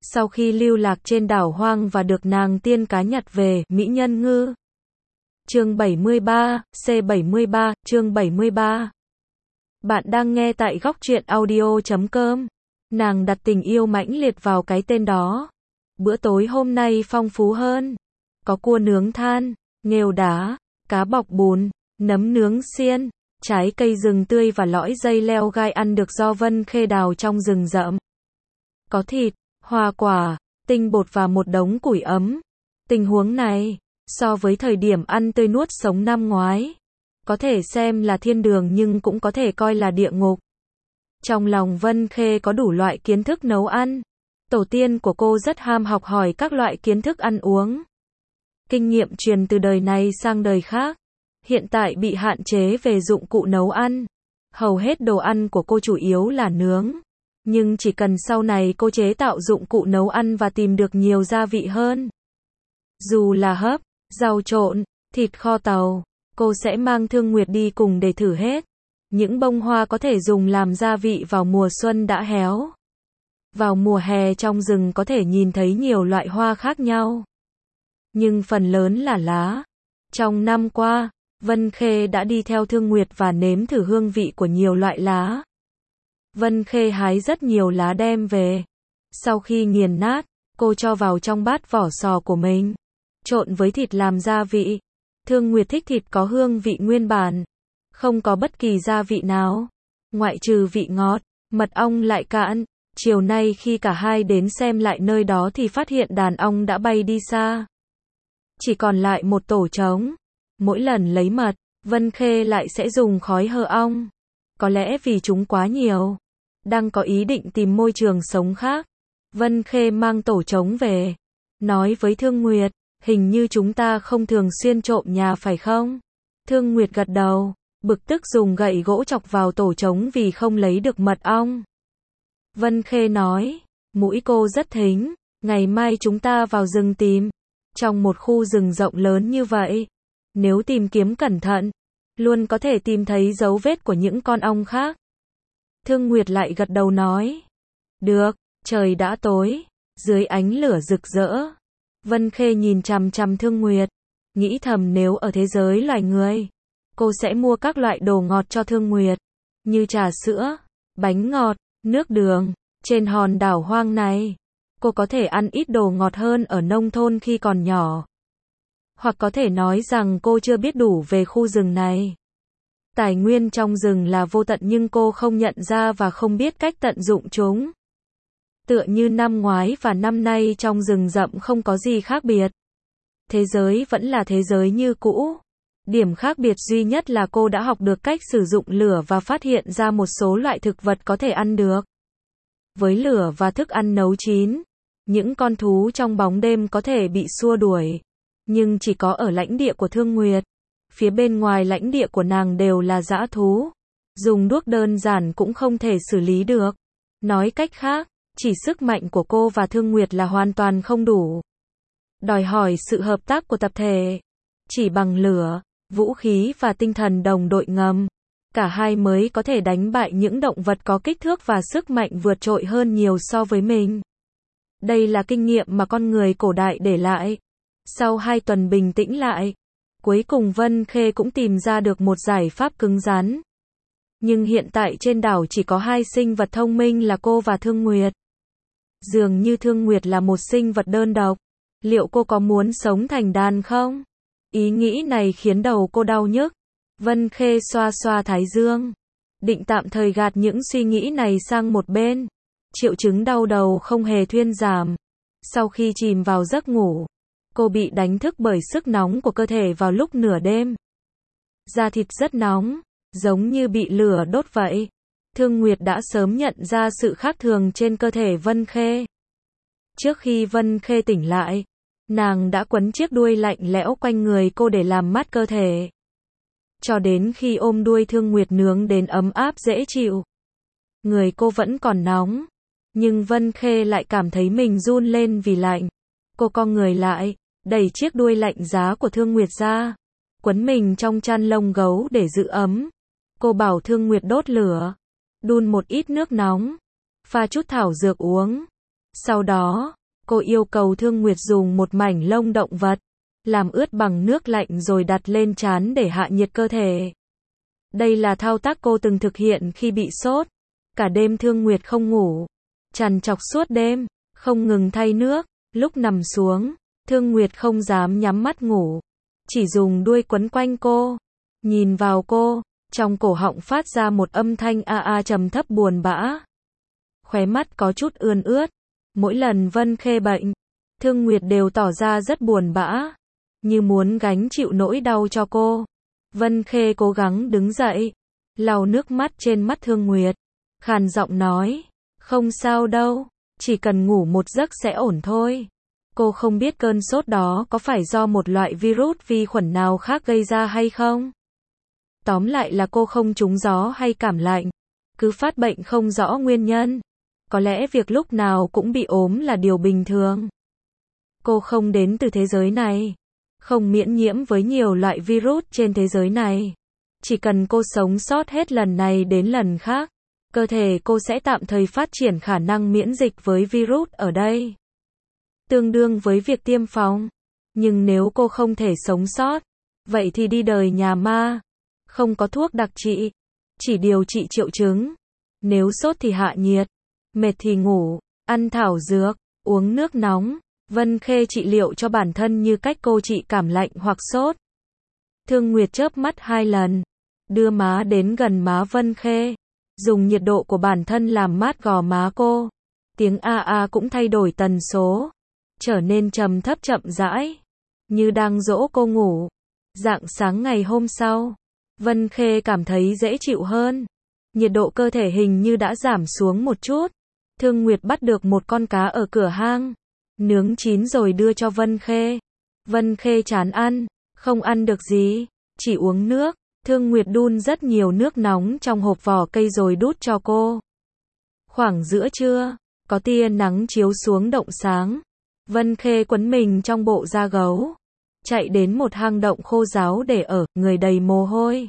Sau khi lưu lạc trên đảo hoang và được nàng tiên cá nhặt về, mỹ nhân ngư. Chương 73, C73, chương 73. Bạn đang nghe tại góc truyện audio.com. Nàng đặt tình yêu mãnh liệt vào cái tên đó. Bữa tối hôm nay phong phú hơn. Có cua nướng than, nghêu đá, cá bọc bùn, nấm nướng xiên, trái cây rừng tươi và lõi dây leo gai ăn được do Vân Khê đào trong rừng rậm. Có thịt, hoa quả, tinh bột và một đống củi ấm. Tình huống này, so với thời điểm ăn tươi nuốt sống năm ngoái, có thể xem là thiên đường nhưng cũng có thể coi là địa ngục. Trong lòng Vân Khê có đủ loại kiến thức nấu ăn. Tổ tiên của cô rất ham học hỏi các loại kiến thức ăn uống. Kinh nghiệm truyền từ đời này sang đời khác. Hiện tại bị hạn chế về dụng cụ nấu ăn. Hầu hết đồ ăn của cô chủ yếu là nướng. Nhưng chỉ cần sau này cô chế tạo dụng cụ nấu ăn và tìm được nhiều gia vị hơn. Dù là hấp, rau trộn, thịt kho tàu, cô sẽ mang Thương Nguyệt đi cùng để thử hết. Những bông hoa có thể dùng làm gia vị vào mùa xuân đã héo. Vào mùa hè trong rừng có thể nhìn thấy nhiều loại hoa khác nhau. Nhưng phần lớn là lá. Trong năm qua, Vân Khê đã đi theo Thương Nguyệt và nếm thử hương vị của nhiều loại lá. Vân Khê hái rất nhiều lá đem về. Sau khi nghiền nát, cô cho vào trong bát vỏ sò của mình. Trộn với thịt làm gia vị. Thương Nguyệt thích thịt có hương vị nguyên bản. Không có bất kỳ gia vị nào. Ngoại trừ vị ngọt, mật ong lại cạn. Chiều nay khi cả hai đến xem lại nơi đó thì phát hiện đàn ong đã bay đi xa. Chỉ còn lại một tổ trống. Mỗi lần lấy mật, Vân Khê lại sẽ dùng khói hơ ong. Có lẽ vì chúng quá nhiều. Đang có ý định tìm môi trường sống khác. Vân Khê mang tổ trống về. Nói với Thương Nguyệt, hình như chúng ta không thường xuyên trộm nhà phải không? Thương Nguyệt gật đầu, bực tức dùng gậy gỗ chọc vào tổ trống vì không lấy được mật ong. Vân Khê nói, mũi cô rất thính, ngày mai chúng ta vào rừng tìm. Trong một khu rừng rộng lớn như vậy, nếu tìm kiếm cẩn thận, luôn có thể tìm thấy dấu vết của những con ong khác. Thương Nguyệt lại gật đầu nói, được, trời đã tối, dưới ánh lửa rực rỡ. Vân Khê nhìn chằm chằm Thương Nguyệt, nghĩ thầm nếu ở thế giới loài người, cô sẽ mua các loại đồ ngọt cho Thương Nguyệt, như trà sữa, bánh ngọt, nước đường. Trên hòn đảo hoang này, cô có thể ăn ít đồ ngọt hơn ở nông thôn khi còn nhỏ. Hoặc có thể nói rằng cô chưa biết đủ về khu rừng này. Tài nguyên trong rừng là vô tận nhưng cô không nhận ra và không biết cách tận dụng chúng. Tựa như năm ngoái và năm nay trong rừng rậm không có gì khác biệt. Thế giới vẫn là thế giới như cũ. Điểm khác biệt duy nhất là cô đã học được cách sử dụng lửa và phát hiện ra một số loại thực vật có thể ăn được. Với lửa và thức ăn nấu chín, những con thú trong bóng đêm có thể bị xua đuổi. Nhưng chỉ có ở lãnh địa của Thương Nguyệt. Phía bên ngoài lãnh địa của nàng đều là dã thú. Dùng đuốc đơn giản cũng không thể xử lý được. Nói cách khác, chỉ sức mạnh của cô và Thương Nguyệt là hoàn toàn không đủ. Đòi hỏi sự hợp tác của tập thể. Chỉ bằng lửa, vũ khí và tinh thần đồng đội ngầm, cả hai mới có thể đánh bại những động vật có kích thước và sức mạnh vượt trội hơn nhiều so với mình. Đây là kinh nghiệm mà con người cổ đại để lại. Sau 2 tuần bình tĩnh lại, cuối cùng Vân Khê cũng tìm ra được một giải pháp cứng rắn. Nhưng hiện tại trên đảo chỉ có 2 sinh vật thông minh là cô và Thương Nguyệt. Dường như Thương Nguyệt là một sinh vật đơn độc. Liệu cô có muốn sống thành đàn không? Ý nghĩ này khiến đầu cô đau nhức. Vân Khê xoa xoa thái dương. Định tạm thời gạt những suy nghĩ này sang một bên. Triệu chứng đau đầu không hề thuyên giảm. Sau khi chìm vào giấc ngủ, cô bị đánh thức bởi sức nóng của cơ thể vào lúc nửa đêm. Da thịt rất nóng, giống như bị lửa đốt vậy. Thương Nguyệt đã sớm nhận ra sự khác thường trên cơ thể Vân Khê. Trước khi Vân Khê tỉnh lại, nàng đã quấn chiếc đuôi lạnh lẽo quanh người cô để làm mát cơ thể. Cho đến khi ôm đuôi Thương Nguyệt nướng đến ấm áp dễ chịu. Người cô vẫn còn nóng, nhưng Vân Khê lại cảm thấy mình run lên vì lạnh. Cô co người lại, đẩy chiếc đuôi lạnh giá của Thương Nguyệt ra, quấn mình trong chăn lông gấu để giữ ấm. Cô bảo Thương Nguyệt đốt lửa, đun một ít nước nóng, pha chút thảo dược uống. Sau đó, cô yêu cầu Thương Nguyệt dùng một mảnh lông động vật, làm ướt bằng nước lạnh rồi đặt lên trán để hạ nhiệt cơ thể. Đây là thao tác cô từng thực hiện khi bị sốt. Cả đêm Thương Nguyệt không ngủ, trằn trọc suốt đêm, không ngừng thay nước. Lúc nằm xuống, Thương Nguyệt không dám nhắm mắt ngủ, chỉ dùng đuôi quấn quanh cô, nhìn vào cô, trong cổ họng phát ra một âm thanh a a trầm thấp buồn bã. Khóe mắt có chút ươn ướt. Mỗi lần Vân Khê bệnh, Thương Nguyệt đều tỏ ra rất buồn bã, như muốn gánh chịu nỗi đau cho cô. Vân Khê cố gắng đứng dậy, lau nước mắt trên mắt Thương Nguyệt, khàn giọng nói, không sao đâu, chỉ cần ngủ một giấc sẽ ổn thôi. Cô không biết cơn sốt đó có phải do một loại virus vi khuẩn nào khác gây ra hay không. Tóm lại là cô không trúng gió hay cảm lạnh, cứ phát bệnh không rõ nguyên nhân. Có lẽ việc lúc nào cũng bị ốm là điều bình thường. Cô không đến từ thế giới này, không miễn nhiễm với nhiều loại virus trên thế giới này. Chỉ cần cô sống sót hết lần này đến lần khác, cơ thể cô sẽ tạm thời phát triển khả năng miễn dịch với virus ở đây. Tương đương với việc tiêm phòng. Nhưng nếu cô không thể sống sót, vậy thì đi đời nhà ma. Không có thuốc đặc trị, chỉ điều trị triệu chứng. Nếu sốt thì hạ nhiệt, mệt thì ngủ, ăn thảo dược, uống nước nóng. Vân Khê trị liệu cho bản thân như cách cô trị cảm lạnh hoặc sốt. Thương Nguyệt chớp mắt 2 lần, đưa má đến gần má Vân Khê, dùng nhiệt độ của bản thân làm mát gò má cô. Tiếng a a cũng thay đổi tần số, trở nên trầm thấp chậm rãi, như đang dỗ cô ngủ. Rạng sáng ngày hôm sau, Vân Khê cảm thấy dễ chịu hơn. Nhiệt độ cơ thể hình như đã giảm xuống một chút. Thương Nguyệt bắt được một con cá ở cửa hang, nướng chín rồi đưa cho Vân Khê. Vân Khê chán ăn, không ăn được gì, chỉ uống nước. Thương Nguyệt đun rất nhiều nước nóng trong hộp vỏ cây rồi đút cho cô. Khoảng giữa trưa, có tia nắng chiếu xuống động sáng. Vân Khê quấn mình trong bộ da gấu, chạy đến một hang động khô ráo để ở, người đầy mồ hôi.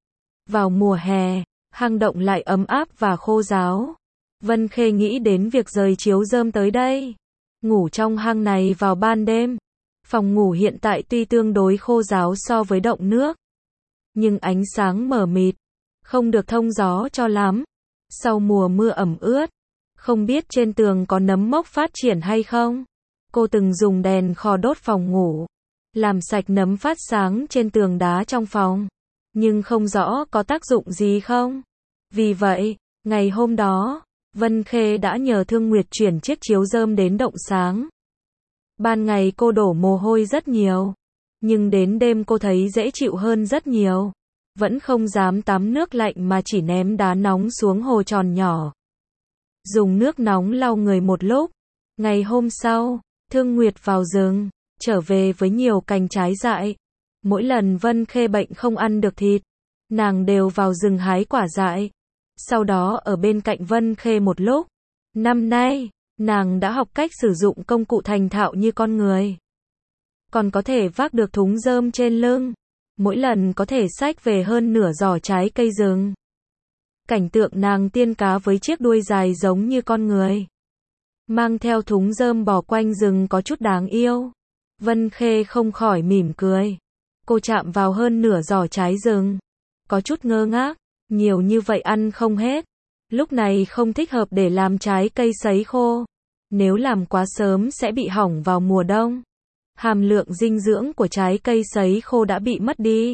Vào mùa hè, hang động lại ấm áp và khô ráo. Vân Khê nghĩ đến việc rời chiếu rơm tới đây, ngủ trong hang này vào ban đêm. Phòng ngủ hiện tại tuy tương đối khô ráo so với động nước, nhưng ánh sáng mờ mịt, không được thông gió cho lắm. Sau mùa mưa ẩm ướt, không biết trên tường có nấm mốc phát triển hay không. Cô từng dùng đèn khò đốt phòng ngủ, làm sạch nấm phát sáng trên tường đá trong phòng, nhưng không rõ có tác dụng gì không. Vì vậy, ngày hôm đó, Vân Khê đã nhờ Thương Nguyệt chuyển chiếc chiếu rơm đến động sáng. Ban ngày cô đổ mồ hôi rất nhiều, nhưng đến đêm cô thấy dễ chịu hơn rất nhiều. Vẫn không dám tắm nước lạnh mà chỉ ném đá nóng xuống hồ tròn nhỏ. Dùng nước nóng lau người một lúc. Ngày hôm sau, Thương Nguyệt vào rừng, trở về với nhiều cành trái dại. Mỗi lần Vân Khê bệnh không ăn được thịt, nàng đều vào rừng hái quả dại. Sau đó ở bên cạnh Vân Khê một lúc. Năm nay, nàng đã học cách sử dụng công cụ thành thạo như con người. Còn có thể vác được thúng rơm trên lưng. Mỗi lần có thể xách về hơn nửa giỏ trái cây rừng. Cảnh tượng nàng tiên cá với chiếc đuôi dài giống như con người, mang theo thúng rơm bò quanh rừng có chút đáng yêu. Vân Khê không khỏi mỉm cười. Cô chạm vào hơn nửa giỏ trái rừng, có chút ngơ ngác, nhiều như vậy ăn không hết. Lúc này không thích hợp để làm trái cây sấy khô. Nếu làm quá sớm sẽ bị hỏng vào mùa đông. Hàm lượng dinh dưỡng của trái cây sấy khô đã bị mất đi.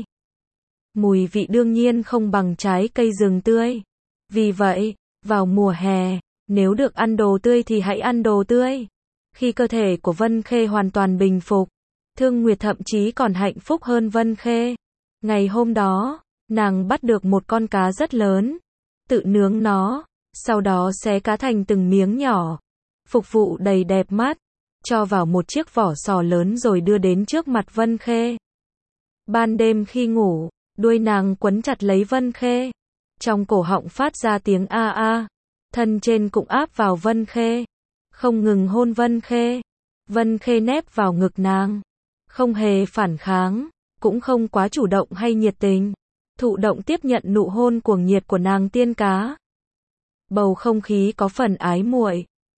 Mùi vị đương nhiên không bằng trái cây rừng tươi. Vì vậy, vào mùa hè, nếu được ăn đồ tươi thì hãy ăn đồ tươi. Khi cơ thể của Vân Khê hoàn toàn bình phục, Thương Nguyệt thậm chí còn hạnh phúc hơn Vân Khê. Ngày hôm đó, nàng bắt được một con cá rất lớn, tự nướng nó, sau đó xé cá thành từng miếng nhỏ, phục vụ đầy đẹp mắt, cho vào một chiếc vỏ sò lớn rồi đưa đến trước mặt Vân Khê. Ban đêm khi ngủ, đuôi nàng quấn chặt lấy Vân Khê, trong cổ họng phát ra tiếng a a, thân trên cũng áp vào Vân Khê, không ngừng hôn Vân Khê. Vân Khê nép vào ngực nàng, không hề phản kháng, cũng không quá chủ động hay nhiệt tình, thụ động tiếp nhận nụ hôn cuồng nhiệt của nàng tiên cá. Bầu không khí có phần ái muội.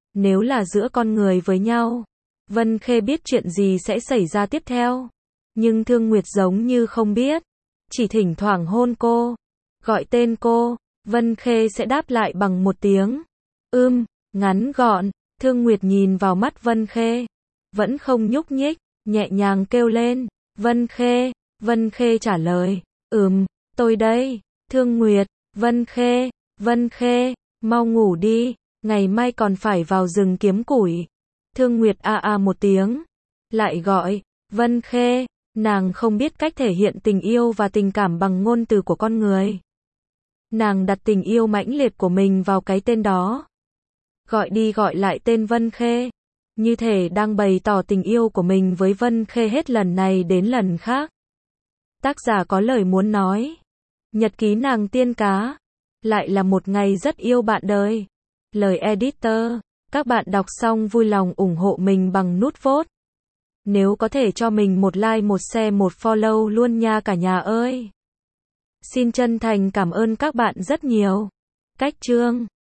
Nếu là giữa con người với nhau, Vân Khê biết chuyện gì sẽ xảy ra tiếp theo. Nhưng Thương Nguyệt giống như không biết. Chỉ thỉnh thoảng hôn cô, gọi tên cô, Vân Khê sẽ đáp lại bằng một tiếng ngắn gọn. Thương Nguyệt nhìn vào mắt Vân Khê, vẫn không nhúc nhích, nhẹ nhàng kêu lên, Vân Khê. Vân Khê trả lời, tôi đây. Thương Nguyệt, Vân Khê, mau ngủ đi, ngày mai còn phải vào rừng kiếm củi. Thương Nguyệt một tiếng, lại gọi, Vân Khê. Nàng không biết cách thể hiện tình yêu và tình cảm bằng ngôn từ của con người. Nàng đặt tình yêu mãnh liệt của mình vào cái tên đó. Gọi đi gọi lại tên Vân Khê, như thể đang bày tỏ tình yêu của mình với Vân Khê hết lần này đến lần khác. Tác giả có lời muốn nói. Nhật ký nàng tiên cá. Lại là một ngày rất yêu bạn đời. Lời editor. Các bạn đọc xong vui lòng ủng hộ mình bằng nút vote. Nếu có thể cho mình một like, một share, một follow luôn nha cả nhà ơi. Xin chân thành cảm ơn các bạn rất nhiều. Cách chương